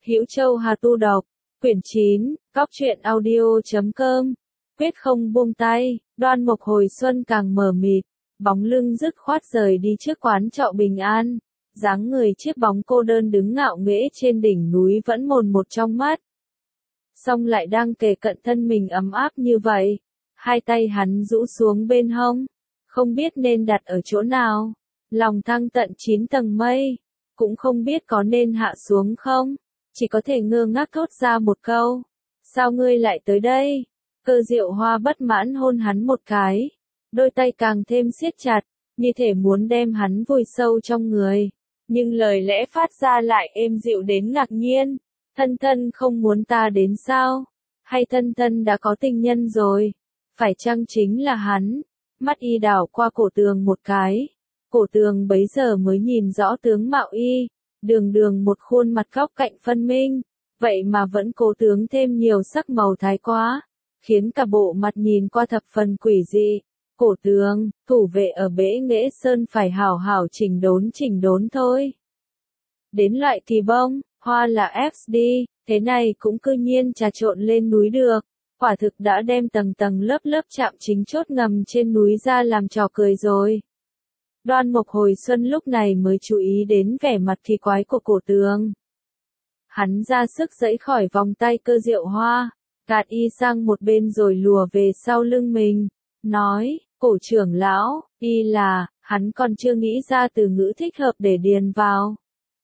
Hữu Châu Hà Tu đọc, quyển 9, Cóc truyện audio.com, quyết không buông tay, Đoan Mộc hồi xuân càng mờ mịt, bóng lưng dứt khoát rời đi trước quán trọ Bình An, dáng người chiếc bóng cô đơn đứng ngạo nghễ trên đỉnh núi vẫn mồn một trong mắt. Song lại đang kề cận thân mình ấm áp như vậy, hai tay hắn rũ xuống bên hông, không biết nên đặt ở chỗ nào, lòng thăng tận 9 tầng mây, cũng không biết có nên hạ xuống không, chỉ có thể ngơ ngác thốt ra một câu, sao ngươi lại tới đây? Cơ Diệu Hoa bất mãn hôn hắn một cái, đôi tay càng thêm siết chặt, như thể muốn đem hắn vùi sâu trong người, nhưng lời lẽ phát ra lại êm dịu đến ngạc nhiên, thân thân không muốn ta đến sao? Hay thân thân đã có tình nhân rồi? Phải chăng chính là hắn? Mắt y đảo qua cổ tường một cái, cổ tường bấy giờ mới nhìn rõ tướng mạo y, đường đường một khuôn mặt góc cạnh phân minh, vậy mà vẫn cố tướng thêm nhiều sắc màu thái quá, khiến cả bộ mặt nhìn qua thập phần quỷ dị. Cổ tường, thủ vệ ở Bễ Nghệ Sơn phải hảo hảo chỉnh đốn thôi. Đến loại thì bông, hoa là FD, thế này cũng cư nhiên trà trộn lên núi được, quả thực đã đem tầng tầng lớp lớp trạm chính chốt ngầm trên núi ra làm trò cười rồi. Đoan Mộc hồi xuân lúc này mới chú ý đến vẻ mặt kỳ quái của cổ tường. Hắn ra sức giãy khỏi vòng tay Cơ Diệu Hoa, gạt y sang một bên rồi lùa về sau lưng mình, nói, cổ trưởng lão, y là, hắn còn chưa nghĩ ra từ ngữ thích hợp để điền vào.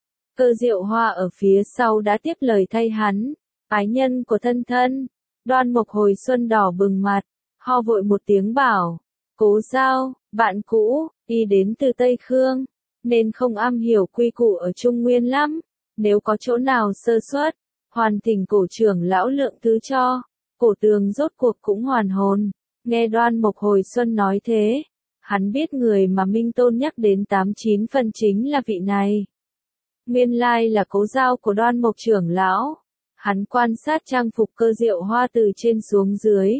Cơ Diệu Hoa ở phía sau đã tiếp lời thay hắn, ái nhân của thân thân. Đoan Mộc hồi xuân đỏ bừng mặt, ho vội một tiếng bảo, Cố Giao, bạn cũ, y đến từ Tây Khương, nên không am hiểu quy củ ở Trung Nguyên lắm, nếu có chỗ nào sơ suất, hoàn thỉnh cổ trưởng lão lượng thứ cho. Cổ tường rốt cuộc cũng hoàn hồn, nghe Đoan Mộc hồi xuân nói thế, hắn biết người mà Minh Tôn nhắc đến 89 phần chính là vị này. Nguyên lai là Cố Giao của Đoan Mộc trưởng lão. Hắn quan sát trang phục Cơ Diệu Hoa từ trên xuống dưới.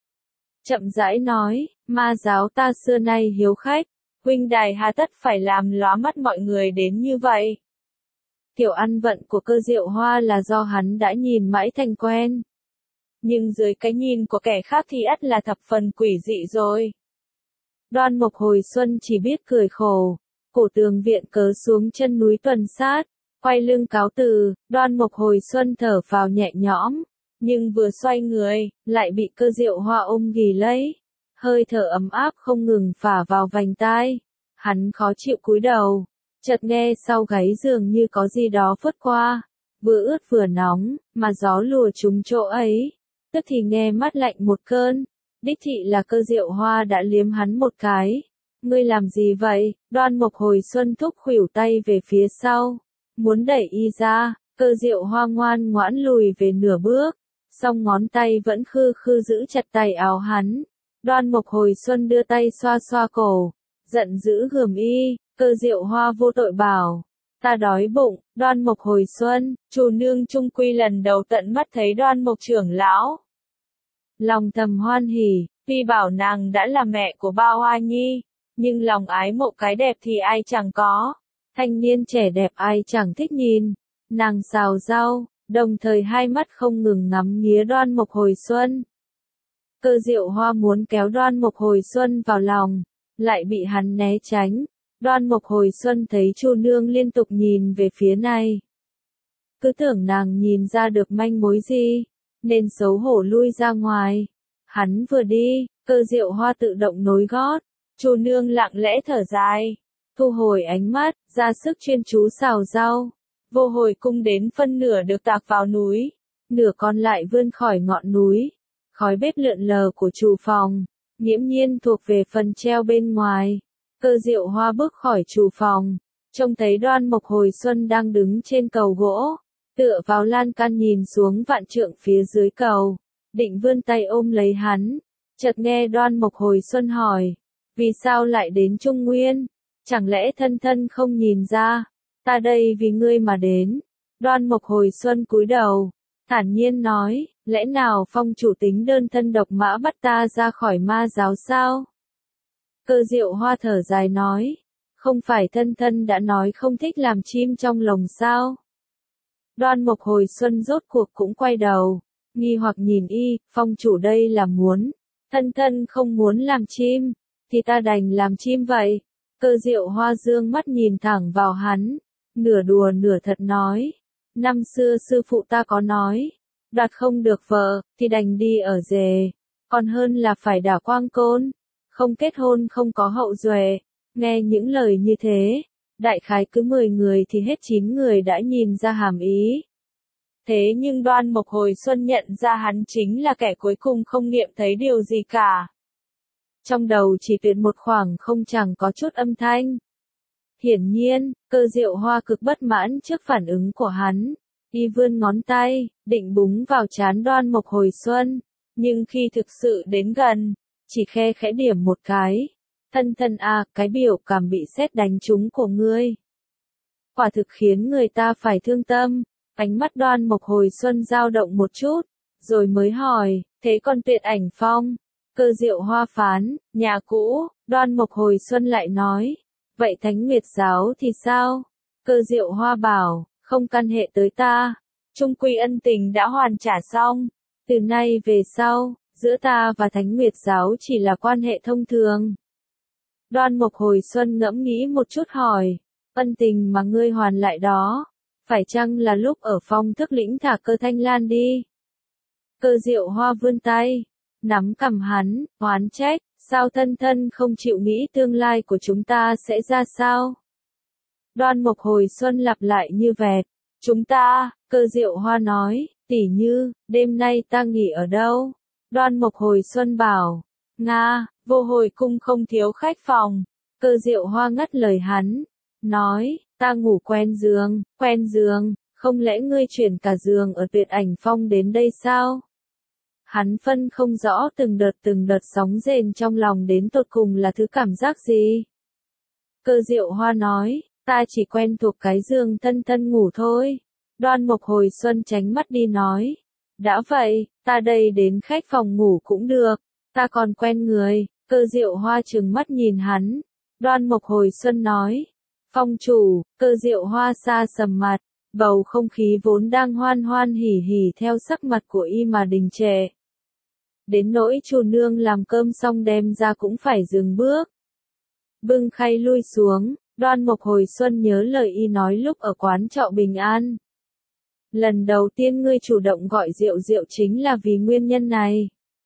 Chậm rãi nói, ma giáo ta xưa nay hiếu khách, huynh đài hà tất phải làm lóa mắt mọi người đến như vậy. Kiểu ăn vận của Cơ Diệu Hoa là do hắn đã nhìn mãi thành quen. Nhưng dưới cái nhìn của kẻ khác thì ắt là thập phần quỷ dị rồi. Đoan Mộc hồi xuân chỉ biết cười khổ, cổ tường viện cớ xuống chân núi tuần sát. Quay lưng cáo từ, Đoan Mộc hồi xuân thở phào nhẹ nhõm, nhưng vừa xoay người, lại bị Cơ Diệu Hoa ôm ghì lấy. Hơi thở ấm áp không ngừng phả vào vành tai. Hắn khó chịu cúi đầu, chợt nghe sau gáy dường như có gì đó phất qua, vừa ướt vừa nóng, mà gió lùa trúng chỗ ấy. Tức thì nghe mắt lạnh một cơn, đích thị là Cơ Diệu Hoa đã liếm hắn một cái. Ngươi làm gì vậy? Đoan Mộc hồi xuân thúc khuỷu tay về phía sau. Muốn đẩy y ra, Cơ Diệu Hoa ngoan ngoãn lùi về nửa bước, song ngón tay vẫn khư khư giữ chặt tay áo hắn. Đoan Mộc hồi xuân đưa tay xoa xoa cổ, giận dữ gườm y. Cơ Diệu Hoa vô tội bảo, ta đói bụng. Đoan Mộc hồi xuân, chủ nương trung quy lần đầu tận mắt thấy Đoan Mộc trưởng lão. Lòng thầm hoan hỉ, tuy bảo nàng đã là mẹ của Ba Hoa Nhi, nhưng lòng ái mộ cái đẹp thì ai chẳng có. Thanh niên trẻ đẹp ai chẳng thích nhìn, nàng xào rau, đồng thời hai mắt không ngừng ngắm nghía Đoan Mộc hồi xuân. Cơ Diệu Hoa muốn kéo Đoan Mộc hồi xuân vào lòng, lại bị hắn né tránh. Đoan Mộc hồi xuân thấy Chu nương liên tục nhìn về phía này. Cứ tưởng nàng nhìn ra được manh mối gì, nên xấu hổ lui ra ngoài. Hắn vừa đi, Cơ Diệu Hoa tự động nối gót, Chu nương lặng lẽ thở dài. Thu hồi ánh mắt, ra sức chuyên chú xào rau. Vô hồi cung đến phân nửa được tạc vào núi, nửa còn lại vươn khỏi ngọn núi. Khói bếp lượn lờ của chủ phòng, nghiễm nhiên thuộc về phần treo bên ngoài. Cơ Diệu Hoa bước khỏi chủ phòng, trông thấy Đoan Mộc hồi xuân đang đứng trên cầu gỗ, tựa vào lan can nhìn xuống vạn trượng phía dưới cầu, định vươn tay ôm lấy hắn. Chợt nghe Đoan Mộc hồi xuân hỏi, vì sao lại đến Trung Nguyên? Chẳng lẽ thân thân không nhìn ra, ta đây vì ngươi mà đến. Đoan Mộc hồi xuân cúi đầu, thản nhiên nói, lẽ nào phong chủ tính đơn thân độc mã bắt ta ra khỏi ma giáo sao? Cơ Diệu Hoa thở dài nói, không phải thân thân đã nói không thích làm chim trong lồng sao? Đoan Mộc hồi xuân rốt cuộc cũng quay đầu, nghi hoặc nhìn y, phong chủ đây là muốn, thân thân không muốn làm chim, thì ta đành làm chim vậy. Cơ Diệu Hoa dương mắt nhìn thẳng vào hắn, nửa đùa nửa thật nói, năm xưa sư phụ ta có nói, đoạt không được vợ, thì đành đi ở rể, còn hơn là phải đả quang côn, không kết hôn không có hậu duệ. Nghe những lời như thế, đại khái cứ 10 người thì hết 9 người đã nhìn ra hàm ý. Thế nhưng Đoan Mộc hồi xuân nhận ra hắn chính là kẻ cuối cùng không nghiệm thấy điều gì cả. Trong đầu chỉ tuyệt một khoảng không chẳng có chút âm thanh. Hiển nhiên, Cơ Diệu Hoa cực bất mãn trước phản ứng của hắn. Y vươn ngón tay, định búng vào trán Đoan Mộc hồi xuân. Nhưng khi thực sự đến gần, chỉ khe khẽ điểm một cái. Thân thân à, cái biểu cảm bị sét đánh trúng của ngươi. Quả thực khiến người ta phải thương tâm. Ánh mắt Đoan Mộc hồi xuân dao động một chút, rồi mới hỏi, thế còn Tuyệt Ảnh Phong? Cơ Diệu Hoa phán, nhà cũ. Đoan Mộc hồi xuân lại nói, vậy Thánh Nguyệt giáo thì sao? Cơ Diệu Hoa bảo, không căn hệ tới ta, chung quy ân tình đã hoàn trả xong, từ nay về sau, giữa ta và Thánh Nguyệt giáo chỉ là quan hệ thông thường. Đoan Mộc hồi xuân ngẫm nghĩ một chút hỏi, ân tình mà ngươi hoàn lại đó, phải chăng là lúc ở phong thức lĩnh thả Cơ Thanh Lan đi? Cơ Diệu Hoa vươn tay, nắm cằm hắn, oán trách, sao thân thân không chịu nghĩ tương lai của chúng ta sẽ ra sao? Đoan Mộc hồi xuân lặp lại như vẹt, chúng ta, Cơ Diệu Hoa nói, tỉ như, đêm nay ta nghỉ ở đâu? Đoan Mộc hồi xuân bảo, Nga, Vô Hồi cung không thiếu khách phòng. Cơ Diệu Hoa ngắt lời hắn, nói, ta ngủ quen giường, không lẽ ngươi chuyển cả giường ở Tuyệt Ảnh Phong đến đây sao? Hắn phân không rõ từng đợt sóng rền trong lòng đến tột cùng là thứ cảm giác gì. Cơ Diệu Hoa nói, ta chỉ quen thuộc cái giường thân thân ngủ thôi. Đoan Mộc hồi xuân tránh mắt đi nói, đã vậy, ta đây đến khách phòng ngủ cũng được, ta còn quen người. Cơ Diệu Hoa trừng mắt nhìn hắn. Đoan Mộc hồi xuân nói, phong chủ. Cơ Diệu Hoa xa sầm mặt, bầu không khí vốn đang hoan hoan hỉ hỉ theo sắc mặt của y mà đình trệ. Đến nỗi Chu nương làm cơm xong đem ra cũng phải dừng bước. Bưng khay lui xuống, Đoan Mộc hồi xuân nhớ lời y nói lúc ở quán trọ Bình An. Lần đầu tiên ngươi chủ động gọi Diệu Diệu chính là vì nguyên nhân này.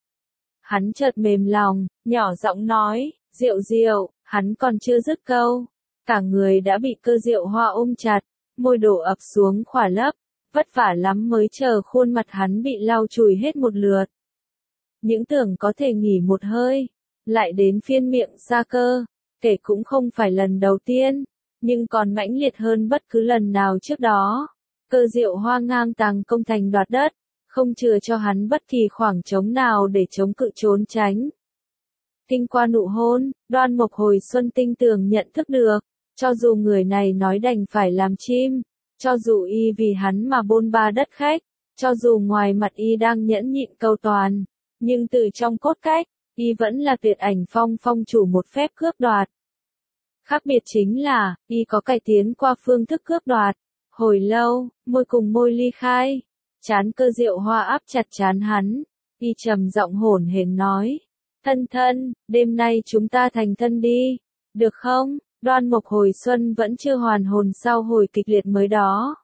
Hắn chợt mềm lòng, nhỏ giọng nói, Diệu Diệu, hắn còn chưa dứt câu. Cả người đã bị Cơ Diệu Hoa ôm chặt, môi đổ ập xuống khỏa lấp, vất vả lắm mới chờ khuôn mặt hắn bị lau chùi hết một lượt. Những tưởng có thể nghỉ một hơi, lại đến phiên miệng Sa Cơ, kể cũng không phải lần đầu tiên, nhưng còn mãnh liệt hơn bất cứ lần nào trước đó. Cơ Diệu Hoa ngang tàng công thành đoạt đất, không chừa cho hắn bất kỳ khoảng trống nào để chống cự trốn tránh. Kinh qua nụ hôn, Đoan Mộc hồi xuân tinh tường nhận thức được, cho dù người này nói đành phải làm chim, cho dù y vì hắn mà bôn ba đất khách, cho dù ngoài mặt y đang nhẫn nhịn cầu toàn, nhưng từ trong cốt cách, y vẫn là Tuyệt Ảnh Phong phong chủ một phép cướp đoạt. Khác biệt chính là, y có cải tiến qua phương thức cướp đoạt. Hồi lâu, môi cùng môi ly khai, trán Cơ Diệu Hoa áp chặt trán hắn, y trầm giọng hổn hển nói, thân thân, đêm nay chúng ta thành thân đi, được không? Đoan Mộc hồi xuân vẫn chưa hoàn hồn sau hồi kịch liệt mới đó.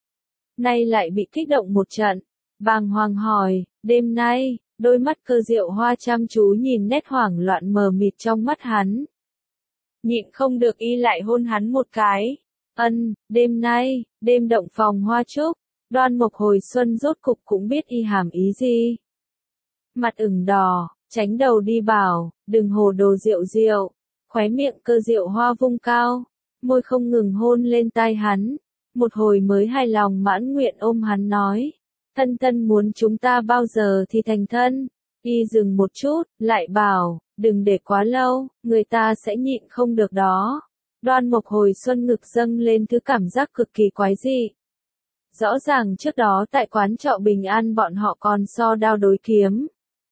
Nay lại bị kích động một trận, bàng hoàng hỏi, đêm nay, đôi mắt Cơ Diệu Hoa chăm chú nhìn nét hoảng loạn mờ mịt trong mắt hắn. Nhịn không được y lại hôn hắn một cái. Đêm nay, đêm động phòng hoa trúc. Đoan Mộc hồi xuân rốt cục cũng biết y hàm ý gì. Mặt ửng đỏ, tránh đầu đi bảo, đừng hồ đồ Diệu Diệu. Khóe miệng Cơ Diệu Hoa vung cao, môi không ngừng hôn lên tai hắn. Một hồi mới hài lòng mãn nguyện ôm hắn nói, thân thân muốn chúng ta bao giờ thì thành thân. Y dừng một chút, lại bảo, đừng để quá lâu, người ta sẽ nhịn không được đó. Đoan Mộc hồi xuân ngực dâng lên thứ cảm giác cực kỳ quái dị. Rõ ràng trước đó tại quán trọ Bình An bọn họ còn so đao đối kiếm.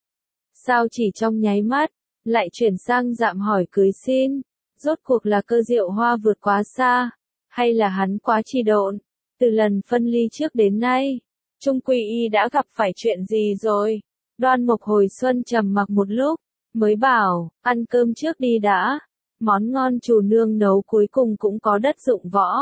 Sao chỉ trong nháy mắt, lại chuyển sang dạm hỏi cưới xin? Rốt cuộc là Cơ Diệu Hoa vượt quá xa, hay là hắn quá trì độn? Từ lần phân ly trước đến nay, Trung Quy Y đã gặp phải chuyện gì rồi? Đoan Mộc hồi xuân trầm mặc một lúc, mới bảo, ăn cơm trước đi đã. Món ngon chủ nương nấu cuối cùng cũng có đất dụng võ.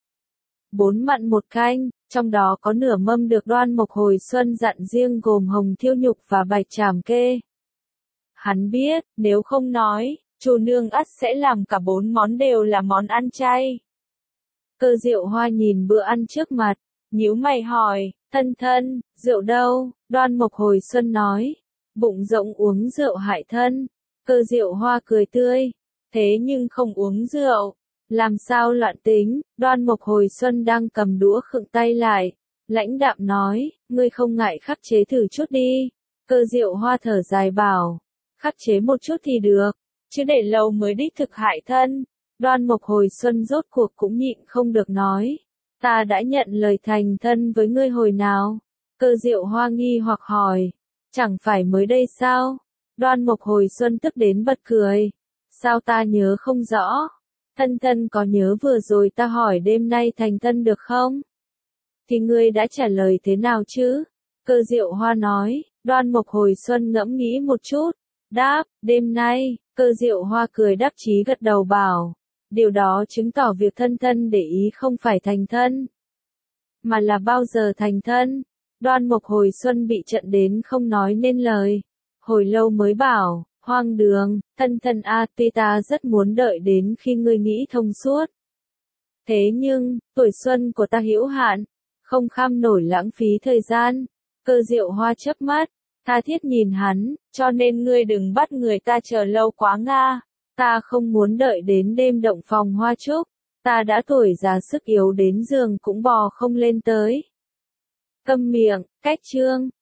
4 mặn 1 canh, trong đó có nửa mâm được Đoan Mộc hồi xuân dặn riêng gồm hồng thiêu nhục và bạch tràm kê. Hắn biết, nếu không nói, chủ nương ắt sẽ làm cả 4 món đều là món ăn chay. Cơ Diệu Hoa nhìn bữa ăn trước mặt, nhíu mày hỏi, thân thân, rượu đâu? Đoan Mộc hồi xuân nói, bụng rỗng uống rượu hại thân. Cơ Diệu Hoa cười tươi, thế nhưng không uống rượu, làm sao loạn tính? Đoan Mộc hồi xuân đang cầm đũa khựng tay lại, lãnh đạm nói, ngươi không ngại khắc chế thử chút đi. Cơ Diệu Hoa thở dài bảo, khắc chế một chút thì được, chứ để lâu mới đích thực hại thân. Đoan Mộc hồi xuân rốt cuộc cũng nhịn không được nói, ta đã nhận lời thành thân với ngươi hồi nào? Cơ Diệu Hoa nghi hoặc hỏi, chẳng phải mới đây sao? Đoan Mộc hồi xuân tức đến bật cười, sao ta nhớ không rõ? Thân thân có nhớ vừa rồi ta hỏi đêm nay thành thân được không? Thì ngươi đã trả lời thế nào chứ? Cơ Diệu Hoa nói. Đoan Mộc hồi xuân ngẫm nghĩ một chút, đáp, đêm nay. Cơ Diệu Hoa cười đáp chí gật đầu bảo, điều đó chứng tỏ việc thân thân để ý không phải thành thân, mà là bao giờ thành thân. Đoan Mộc hồi xuân bị trận đến không nói nên lời, hồi lâu mới bảo, hoang đường, thân thân a, tuy ta rất muốn đợi đến khi ngươi nghĩ thông suốt. Thế nhưng, tuổi xuân của ta hữu hạn, không kham nổi lãng phí thời gian. Cơ Diệu Hoa chớp mắt, tha thiết nhìn hắn, cho nên ngươi đừng bắt người ta chờ lâu quá nga. Ta không muốn đợi đến đêm động phòng hoa trúc, ta đã tuổi già sức yếu đến giường cũng bò không lên tới. Câm miệng, cách chương.